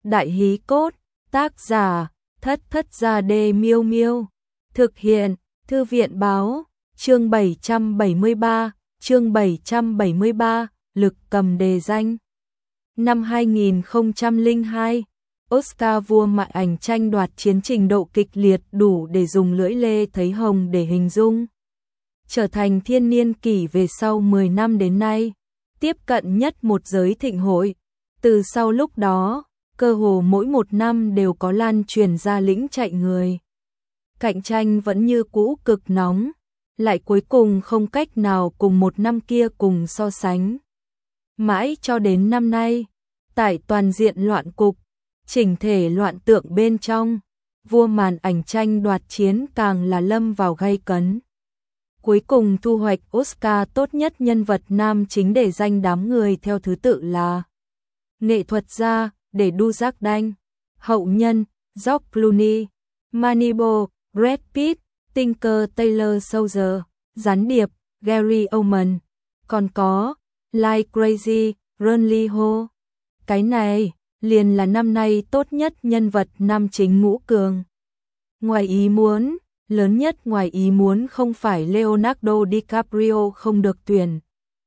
Đại hí cốt, tác giả, Thất Thất Gia Đê Miêu Miêu. Thực hiện, Thư viện báo, chương 773, Lực Cầm Đề Danh. Năm 2002, Oscar vua màn ảnh tranh đoạt chiến trình độ kịch liệt đủ để dùng lưỡi lê thấy hồng để hình dung. Trở thành thiên niên kỷ về sau 10 năm đến nay, tiếp cận nhất một giới thịnh hội. Từ sau lúc đó, cơ hồ mỗi một năm đều có lan truyền ra lĩnh chạy người. Cạnh tranh vẫn như cũ cực nóng, lại cuối cùng không cách nào cùng một năm kia cùng so sánh. Mãi cho đến năm nay, tại toàn diện loạn cục, chỉnh thể loạn tượng bên trong, vua màn ảnh tranh đoạt chiến càng là lâm vào gay cấn. Cuối cùng thu hoạch Oscar tốt nhất nhân vật nam chính để danh đám người theo thứ tự là nghệ thuật gia để Dujardin, hậu nhân George Clooney, Moneyball, Brad Pitt, Tinker Tailor Soldier, gián điệp Gary Oldman, còn có Like Crazy, Ron Lee Ho. Cái này liền là năm nay tốt nhất nhân vật nam chính ngũ cường. Ngoài ý muốn, lớn nhất ngoài ý muốn không phải Leonardo DiCaprio không được tuyển,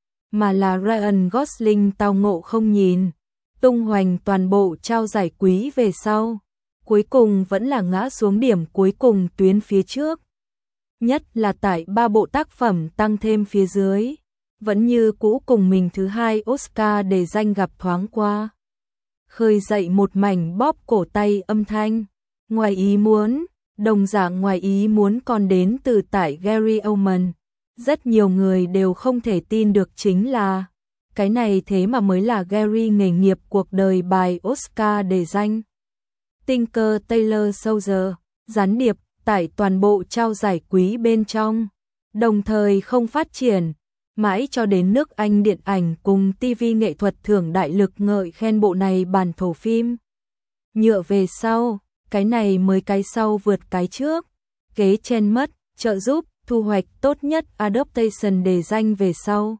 mà là Ryan Gosling tao ngộ không nhìn, tung hoành toàn bộ trao giải quý về sau, cuối cùng vẫn là ngã xuống điểm cuối cùng tuyến phía trước. Nhất là tại 3 bộ tác phẩm tăng thêm phía dưới, vẫn như cũ cùng mình thứ hai Oscar để danh gặp thoáng qua. Khơi dậy một mảnh bóp cổ tay âm thanh. Ngoài ý muốn, đồng dạng ngoài ý muốn còn đến từ tại Gary Oldman. Rất nhiều người đều không thể tin được chính là cái này thế mà mới là Gary nghề nghiệp cuộc đời bài Oscar để danh. Tinker Tailor Soldier, gián điệp tại toàn bộ trao giải quý bên trong, đồng thời không phát triển, mãi cho đến nước Anh điện ảnh cùng TV nghệ thuật thưởng đại lực ngợi khen bộ này bản thổ phim. Nhựa về sau, cái này mới cái sau vượt cái trước, kế chen mất, trợ giúp, thu hoạch tốt nhất adaptation đề danh về sau.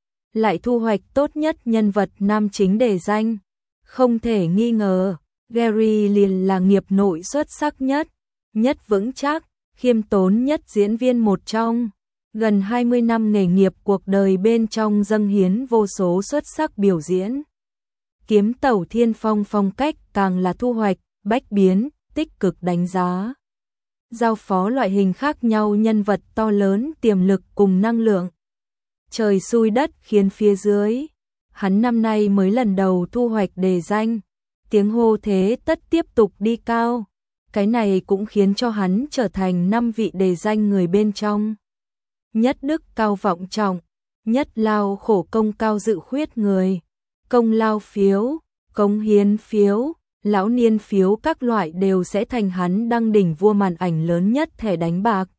Lại thu hoạch tốt nhất nhân vật nam chính đề danh. Không thể nghi ngờ, Gary liền là nghiệp nội xuất sắc nhất, nhất vững chắc, khiêm tốn nhất diễn viên một trong. Gần 20 năm nghề nghiệp cuộc đời bên trong dâng hiến vô số xuất sắc biểu diễn. Kiếm tẩu thiên phong phong cách càng là thu hoạch, bách biến, tích cực đánh giá. Giao phó loại hình khác nhau nhân vật to lớn tiềm lực cùng năng lượng. Trời xui đất khiến phía dưới. Hắn năm nay mới lần đầu thu hoạch đề danh. Tiếng hô thế tất tiếp tục đi cao. Cái này cũng khiến cho hắn trở thành 5 vị đề danh người bên trong. Nhất đức cao vọng trọng, nhất lao khổ công cao dự khuyết người, công lao phiếu, cống hiến phiếu, lão niên phiếu các loại đều sẽ thành hắn đăng đỉnh vua màn ảnh lớn nhất thẻ đánh bạc.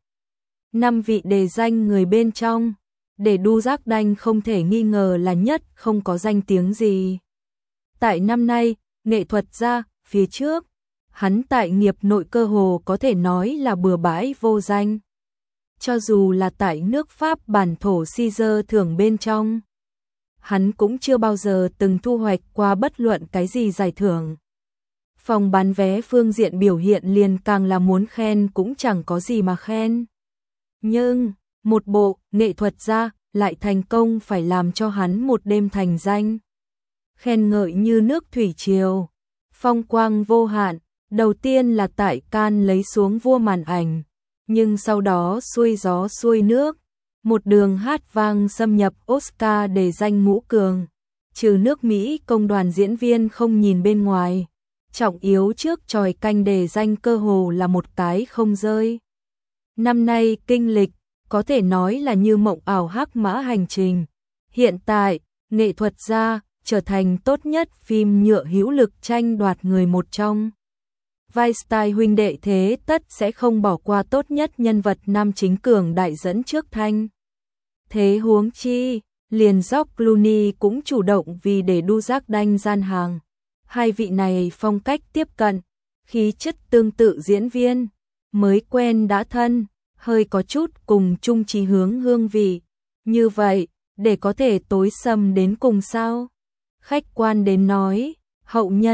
5 vị đề danh người bên trong, để Dujardin không thể nghi ngờ là nhất không có danh tiếng gì. Tại năm nay, nghệ thuật gia, phía trước, hắn tại nghiệp nội cơ hồ có thể nói là bừa bãi vô danh. Cho dù là tại nước Pháp bản thổ Caesar thưởng bên trong, hắn cũng chưa bao giờ từng thu hoạch qua bất luận cái gì giải thưởng. Phòng bán vé phương diện biểu hiện liền càng là muốn khen cũng chẳng có gì mà khen. Nhưng, một bộ nghệ thuật gia lại thành công phải làm cho hắn một đêm thành danh. Khen ngợi như nước thủy triều, phong quang vô hạn, đầu tiên là tại Cannes lấy xuống vua màn ảnh. Nhưng sau đó xuôi gió xuôi nước, một đường hát vang xâm nhập Oscar để danh ngũ cường. Trừ nước Mỹ công đoàn diễn viên không nhìn bên ngoài, trọng yếu trước tròi canh đề danh cơ hồ là một cái không rơi. Năm nay kinh lịch, có thể nói là như mộng ảo hắc mã hành trình. Hiện tại, nghệ thuật gia trở thành tốt nhất phim nhựa hữu lực tranh đoạt người một trong. Weinstein huynh đệ thế tất sẽ không bỏ qua tốt nhất nhân vật nam chính cường đại dẫn trước thanh. Thế huống chi, liền George Clooney cũng chủ động vì để Dujardin gian hàng. Hai vị này phong cách tiếp cận, khí chất tương tự diễn viên, mới quen đã thân, hơi có chút cùng chung chí hướng hương vị. Như vậy, để có thể tối sầm đến cùng sao? Khách quan đến nói, hậu nhân,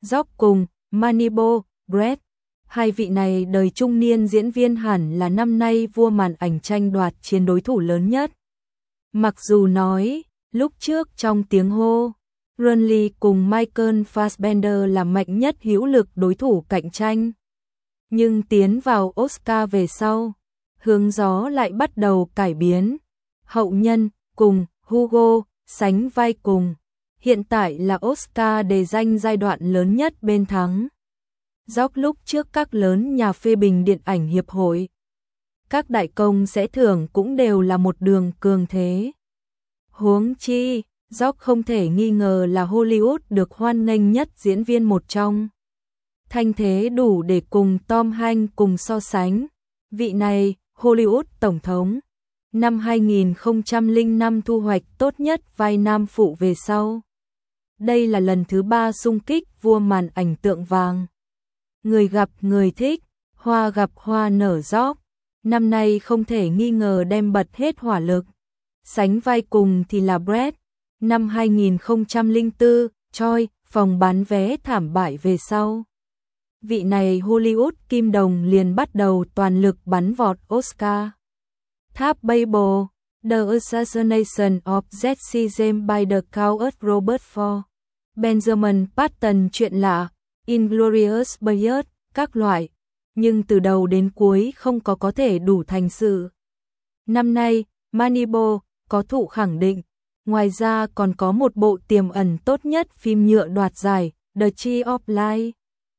Jock cùng Manibo, Brett. Hai vị này đời trung niên diễn viên hẳn là năm nay vua màn ảnh tranh đoạt chiến đối thủ lớn nhất. Mặc dù nói, lúc trước trong tiếng hô, Ron Lee cùng Michael Fassbender là mạnh nhất hữu lực đối thủ cạnh tranh. Nhưng tiến vào Oscar về sau, hướng gió lại bắt đầu cải biến. Hậu Nhân cùng Hugo sánh vai cùng. Hiện tại là Oscar đề danh giai đoạn lớn nhất bên thắng. Jock lúc trước các lớn nhà phê bình điện ảnh hiệp hội. Các đại công sẽ thưởng cũng đều là một đường cường thế. Huống chi, Jock không thể nghi ngờ là Hollywood được hoan nghênh nhất diễn viên một trong. Thanh thế đủ để cùng Tom Hanks cùng so sánh. Vị này, Hollywood Tổng thống. Năm 2005 thu hoạch tốt nhất vai nam phụ về sau. Đây là lần thứ 3 xung kích vua màn ảnh tượng vàng. Người gặp người thích, hoa gặp hoa nở Jock. Năm nay không thể nghi ngờ đem bật hết hỏa lực. Sánh vai cùng thì là Brett. Năm 2004, Troy, phòng bán vé thảm bại về sau. Vị này Hollywood kim đồng liền bắt đầu toàn lực bắn vọt Oscar. Tháp Babel, The Assassination of Jesse James by the Count Robert Ford. Benjamin Button chuyện lạ, Inglourious Basterds, các loại. Nhưng từ đầu đến cuối không có thể đủ thành sự. Năm nay, Manibo có thụ khẳng định. Ngoài ra còn có một bộ tiềm ẩn tốt nhất phim nhựa đoạt giải, The Tree of Life.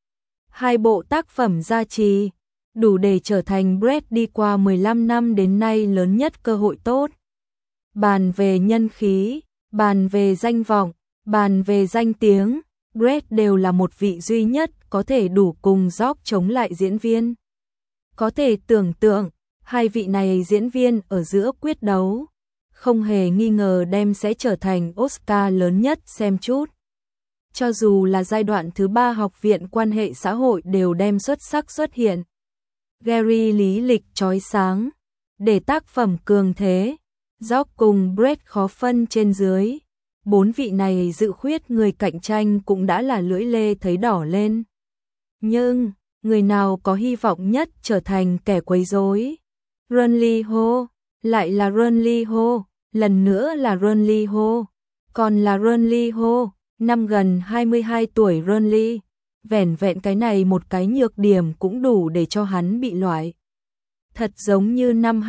Hai bộ tác phẩm gia trì, đủ để trở thành Brett đi qua 15 năm đến nay lớn nhất cơ hội tốt. Bàn về nhân khí, bàn về danh vọng, bàn về danh tiếng, Brett đều là một vị duy nhất có thể đủ cùng Jock chống lại diễn viên. Có thể tưởng tượng, hai vị này diễn viên ở giữa quyết đấu, không hề nghi ngờ đem sẽ trở thành Oscar lớn nhất xem chút. Cho dù là giai đoạn thứ 3 học viện quan hệ xã hội đều đem xuất sắc xuất hiện. Gary lý lịch chói sáng, để tác phẩm cường thế, Jock cùng Brett khó phân trên dưới. Bốn vị này dự khuyết người cạnh tranh cũng đã là lưỡi lê thấy đỏ lên. Nhưng, người nào có hy vọng nhất trở thành kẻ quấy rối? Ron Lee Ho, lại là Ron Lee Ho, lần nữa là Ron Lee Ho, còn là Ron Lee Ho, năm gần 22 tuổi Ron Lee. Vẻn vẹn cái này một cái nhược điểm cũng đủ để cho hắn bị loại. Thật giống như năm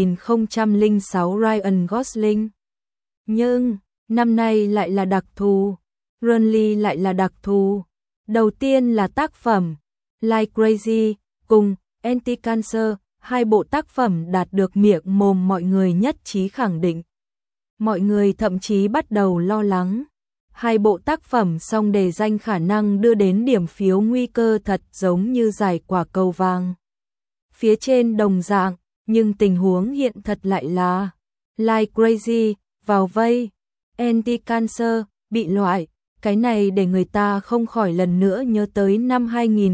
2006 Ryan Gosling. Nhưng, năm nay lại là đặc thù. Ron Lee lại là đặc thù. Đầu tiên là tác phẩm Like Crazy cùng Anti-Cancer, hai bộ tác phẩm đạt được miệng mồm mọi người nhất trí khẳng định. Mọi người thậm chí bắt đầu lo lắng. Hai bộ tác phẩm song đề danh khả năng đưa đến điểm phiếu nguy cơ thật giống như giải quả cầu vàng. Phía trên đồng dạng, nhưng tình huống hiện thật lại là Like Crazy, vào vây, Anti-Cancer, bị loại. Cái này để người ta không khỏi lần nữa nhớ tới năm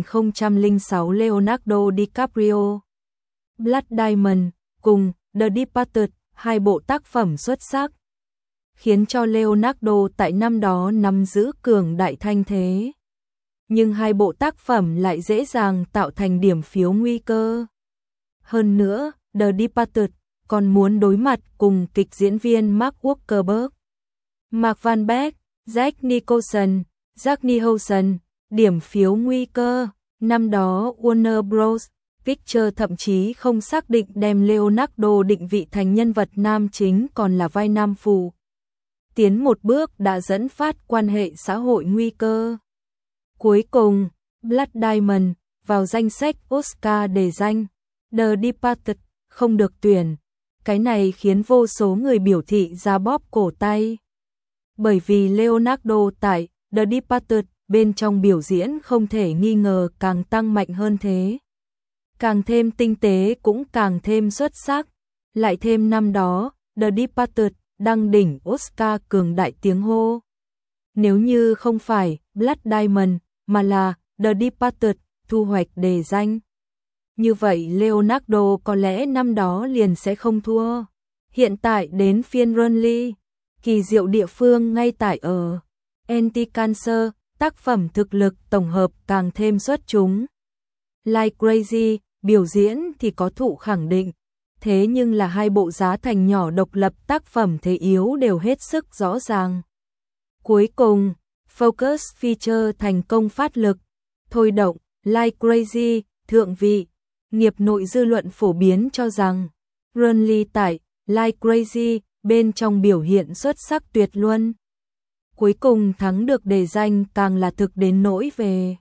2006 Leonardo DiCaprio. Blood Diamond cùng The Departed, hai bộ tác phẩm xuất sắc, khiến cho Leonardo tại năm đó nắm giữ cường đại thanh thế. Nhưng hai bộ tác phẩm lại dễ dàng tạo thành điểm phiếu nguy cơ. Hơn nữa, The Departed còn muốn đối mặt cùng kịch diễn viên Mark Wahlberg, Mark Van Beek, Jack Nicholson, Jack Nicholson, điểm phiếu nguy cơ. Năm đó Warner Bros. Pictures thậm chí không xác định đem Leonardo định vị thành nhân vật nam chính còn là vai nam phụ. Tiến một bước đã dẫn phát quan hệ xã hội nguy cơ. Cuối cùng, Blood Diamond vào danh sách Oscar đề danh, The Departed không được tuyển. Cái này khiến vô số người biểu thị ra bóp cổ tay. Bởi vì Leonardo tại The Departed bên trong biểu diễn không thể nghi ngờ càng tăng mạnh hơn thế. Càng thêm tinh tế cũng càng thêm xuất sắc. Lại thêm năm đó, The Departed đăng đỉnh Oscar cường đại tiếng hô. Nếu như không phải Blood Diamond mà là The Departed thu hoạch đề danh, như vậy Leonardo có lẽ năm đó liền sẽ không thua. Hiện tại đến phiên Ron Lee, kỳ diệu địa phương ngay tại ở Anti-Cancer tác phẩm thực lực tổng hợp càng thêm xuất chúng. Like Crazy, biểu diễn thì có thụ khẳng định, thế nhưng là hai bộ giá thành nhỏ độc lập tác phẩm thế yếu đều hết sức rõ ràng. Cuối cùng, Focus Feature thành công phát lực, thôi động, Like Crazy, thượng vị, nghiệp nội dư luận phổ biến cho rằng, Renly tại Like Crazy bên trong biểu hiện xuất sắc tuyệt luân. Cuối cùng thắng được đề danh càng là thực đến nỗi về.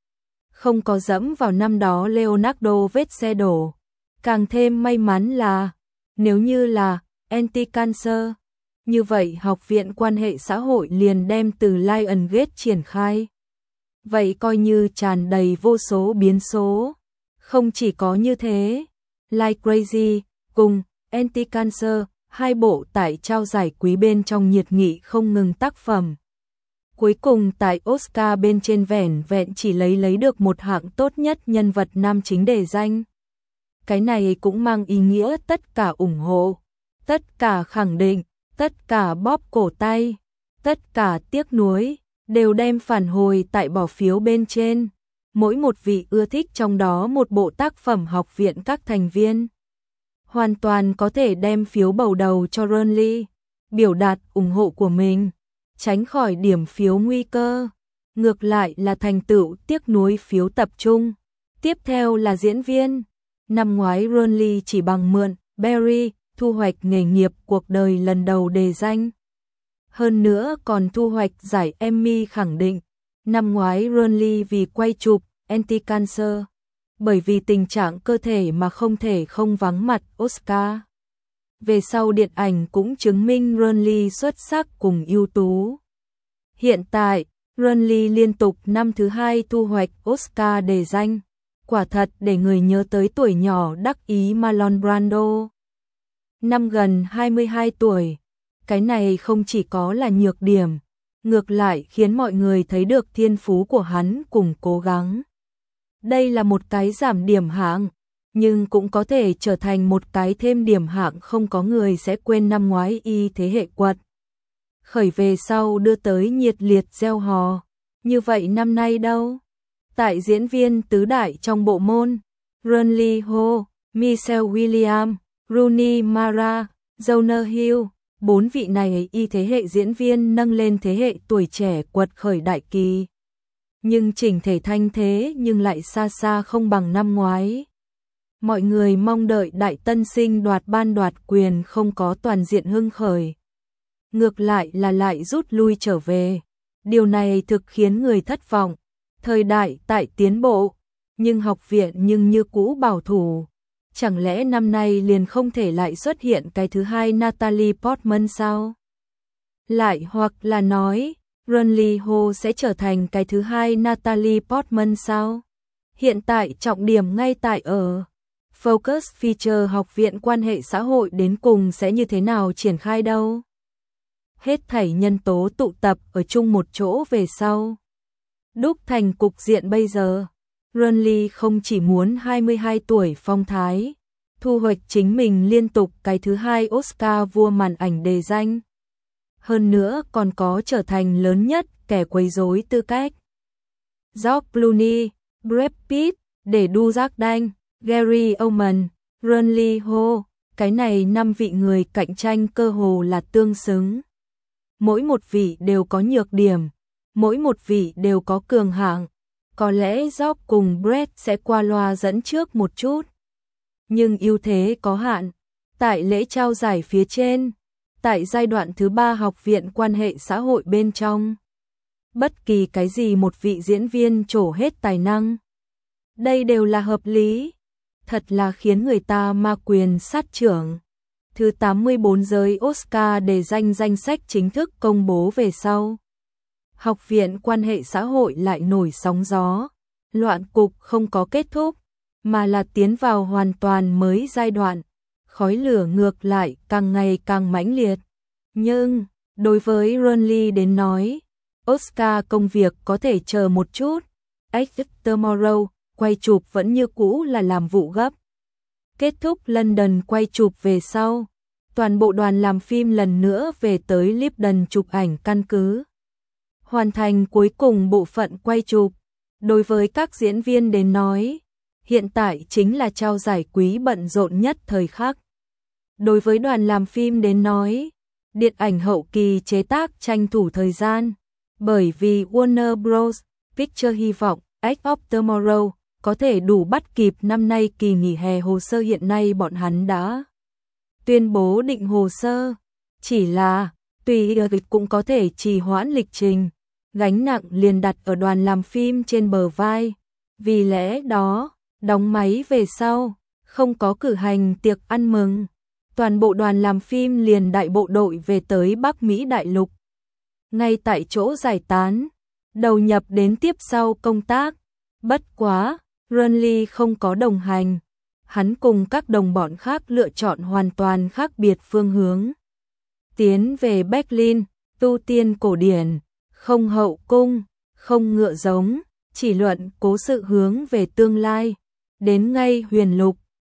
Không có dẫm vào năm đó Leonardo vết xe đổ. Càng thêm may mắn là, nếu như là Anti-Cancer, như vậy Học viện Quan hệ xã hội liền đem từ Lionsgate triển khai. Vậy coi như tràn đầy vô số biến số. Không chỉ có như thế, Like Crazy cùng Anti-Cancer, hai bộ tại trao giải quý bên trong nhiệt nghị không ngừng tác phẩm. Cuối cùng tại Oscar bên trên vẻn vẹn chỉ lấy được một hạng tốt nhất nhân vật nam chính đề danh. Cái này cũng mang ý nghĩa tất cả ủng hộ, tất cả khẳng định, tất cả bóp cổ tay, tất cả tiếc nuối, đều đem phản hồi tại bỏ phiếu bên trên. Mỗi một vị ưa thích trong đó một bộ tác phẩm học viện các thành viên hoàn toàn có thể đem phiếu bầu đầu cho Renly, biểu đạt ủng hộ của mình, tránh khỏi điểm phiếu nguy cơ. Ngược lại là thành tựu tiếc nuối phiếu tập trung. Tiếp theo là diễn viên. Năm ngoái Renly chỉ bằng mượn Barry thu hoạch nghề nghiệp cuộc đời lần đầu đề danh. Hơn nữa còn thu hoạch giải Emmy khẳng định. Năm ngoái Renly vì quay chụp Anti-Cancer, bởi vì tình trạng cơ thể mà không thể không vắng mặt Oscar. Về sau điện ảnh cũng chứng minh Renly xuất sắc cùng ưu tú. Hiện tại, Renly liên tục năm thứ hai thu hoạch Oscar đề danh. Quả thật để người nhớ tới tuổi nhỏ đắc ý Marlon Brando. Năm gần 22 tuổi, cái này không chỉ có là nhược điểm, ngược lại khiến mọi người thấy được thiên phú của hắn cùng cố gắng. Đây là một cái giảm điểm hạng, nhưng cũng có thể trở thành một cái thêm điểm hạng, không có người sẽ quên năm ngoái y thế hệ quật khởi về sau đưa tới nhiệt liệt reo hò. Như vậy năm nay đâu? Tại diễn viên tứ đại trong bộ môn, Renly Ho, Michelle Williams, Rooney Mara, Jonah Hill, bốn vị này y thế hệ diễn viên nâng lên thế hệ tuổi trẻ quật khởi đại kỳ. Nhưng chỉnh thể thanh thế nhưng lại xa xa không bằng năm ngoái. Mọi người mong đợi đại tân sinh đoạt ban đoạt quyền không có toàn diện hưng khởi. Ngược lại là lại rút lui trở về. Điều này thực khiến người thất vọng. Thời đại tại tiến bộ, nhưng học viện nhưng như cũ bảo thủ. Chẳng lẽ năm nay liền không thể lại xuất hiện cái thứ hai Natalie Portman sao? Lại hoặc là nói, Renly Ho sẽ trở thành cái thứ hai Natalie Portman sao? Hiện tại trọng điểm ngay tại ở Focus Feature Học viện Quan hệ xã hội đến cùng sẽ như thế nào triển khai đâu? Hết thảy nhân tố tụ tập ở chung một chỗ về sau. Đúc thành cục diện bây giờ, Renly không chỉ muốn 22 tuổi phong thái, thu hoạch chính mình liên tục cái thứ hai Oscar vua màn ảnh đề danh. Hơn nữa còn có trở thành lớn nhất kẻ quấy rối tư cách. George Clooney, Brad Pitt, để đu giác đanh, Gary Oldman, Renly Ho, cái này 5 vị người cạnh tranh cơ hồ là tương xứng. Mỗi một vị đều có nhược điểm, mỗi một vị đều có cường hạng. Có lẽ George cùng Brad sẽ qua loa dẫn trước một chút. Nhưng ưu thế có hạn. Tại lễ trao giải phía trên, tại giai đoạn thứ 3 Học viện Quan hệ xã hội bên trong, bất kỳ cái gì một vị diễn viên trổ hết tài năng, đây đều là hợp lý. Thật là khiến người ta ma quyền sát trưởng. Thứ 84 giới Oscar đề danh danh sách chính thức công bố về sau. Học viện Quan hệ xã hội lại nổi sóng gió. Loạn cục không có kết thúc, mà là tiến vào hoàn toàn mới giai đoạn. Khói lửa ngược lại càng ngày càng mãnh liệt. Nhưng, đối với Renly đến nói, Oscar công việc có thể chờ một chút. Exit Tomorrow, quay chụp vẫn như cũ là làm vụ gấp. Kết thúc London quay chụp về sau, toàn bộ đoàn làm phim lần nữa về tới Lipton chụp ảnh căn cứ. hoàn thành cuối cùng bộ phận quay chụp. Đối với các diễn viên đến nói, hiện tại chính là trao giải quý bận rộn nhất thời khắc. Đối với đoàn làm phim đến nói, điện ảnh hậu kỳ chế tác tranh thủ thời gian, bởi vì Warner Bros. Pictures hy vọng Edge of Tomorrow có thể đủ bắt kịp năm nay kỳ nghỉ hè. Hồ sơ hiện nay bọn hắn đã tuyên bố định hồ sơ, chỉ là tùy cũng có thể trì hoãn lịch trình, gánh nặng liền đặt ở đoàn làm phim trên bờ vai. Vì lẽ đó, đóng máy về sau, không có cử hành tiệc ăn mừng. Toàn bộ đoàn làm phim liền đại bộ đội về tới Bắc Mỹ đại lục. Ngay tại chỗ giải tán, đầu nhập đến tiếp sau công tác. Bất quá, Renly không có đồng hành. Hắn cùng các đồng bọn khác lựa chọn hoàn toàn khác biệt phương hướng. Tiến về Berlin, tu tiên cổ điển, không hậu cung, không ngựa giống, chỉ luận cố sự hướng về tương lai. Đến ngay Huyền Lục,